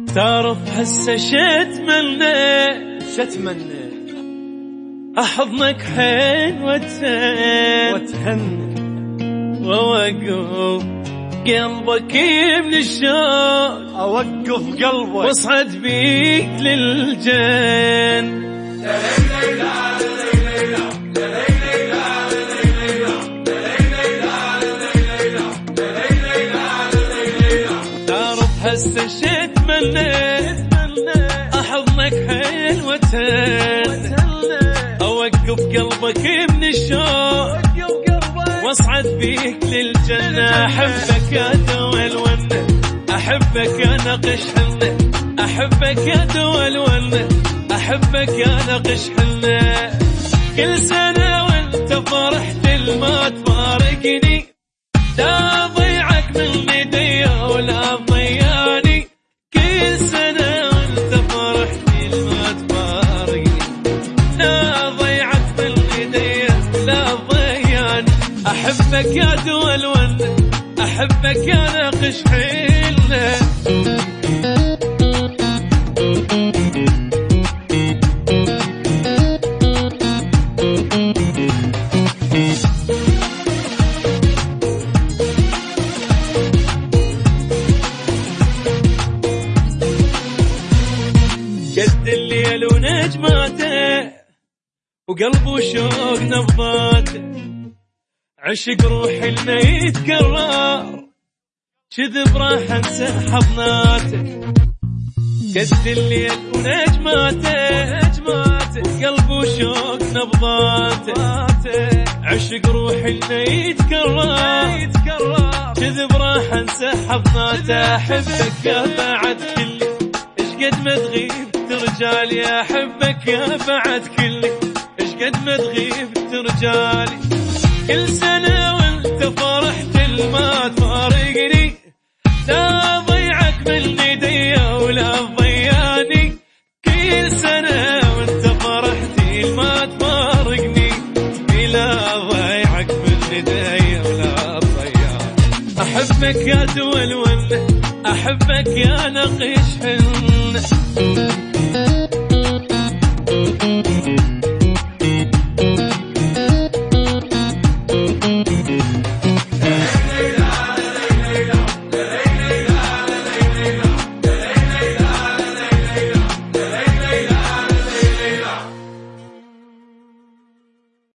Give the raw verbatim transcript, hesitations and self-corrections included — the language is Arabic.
تعرف هسه شتمنى شتمنى أحضنك حين واتهن واتهن ووقف قلبك من الشوق، أوقف قلبك واصعد بيك للجن. تعرف هسه شتمنى أحضنك حيل واتهن، أوقف قلبك من الشوق، واصعد بيك للجنة. أحبك يا دوا الونة، أحبك يا نقش حنة، أحبك يا دوا الونة، أحبك يا نقش حنة. كل سنة وانت فرحت ما تفارقني، لا ضيعك من ايدي ولا ضياني. كل سنة وانت فرحت ما تفارقني، لا ضيعك من ايدي لا ضياني. أحبك يا دوا الونة، أحبك يا ناقش حيلنا. قد الليل ونجماته وقلبه شوق نبضاته، عشق روحي لنا يتكرر كذب راح انسى حضناته. قد الليل ونجماته وقلبه شوق نبضاته، عشق روحي لنا يتكرر كذب راح انسى حضناته. احبك يا بعد كل ايش قد ما تغيب ترجالي، احبك يا بعد كل ايش قد ما تغيب ترجالي. كل سنة وانت فرحت ما تفارقني، لا ضيعك من ايدي ولا ضياني. كل سنة وانت فرحت ما تفارقني، لا ضيعك من ايدي ولا ضياني. أحبك يا دوا الونة، أحبك يا نقش حنة.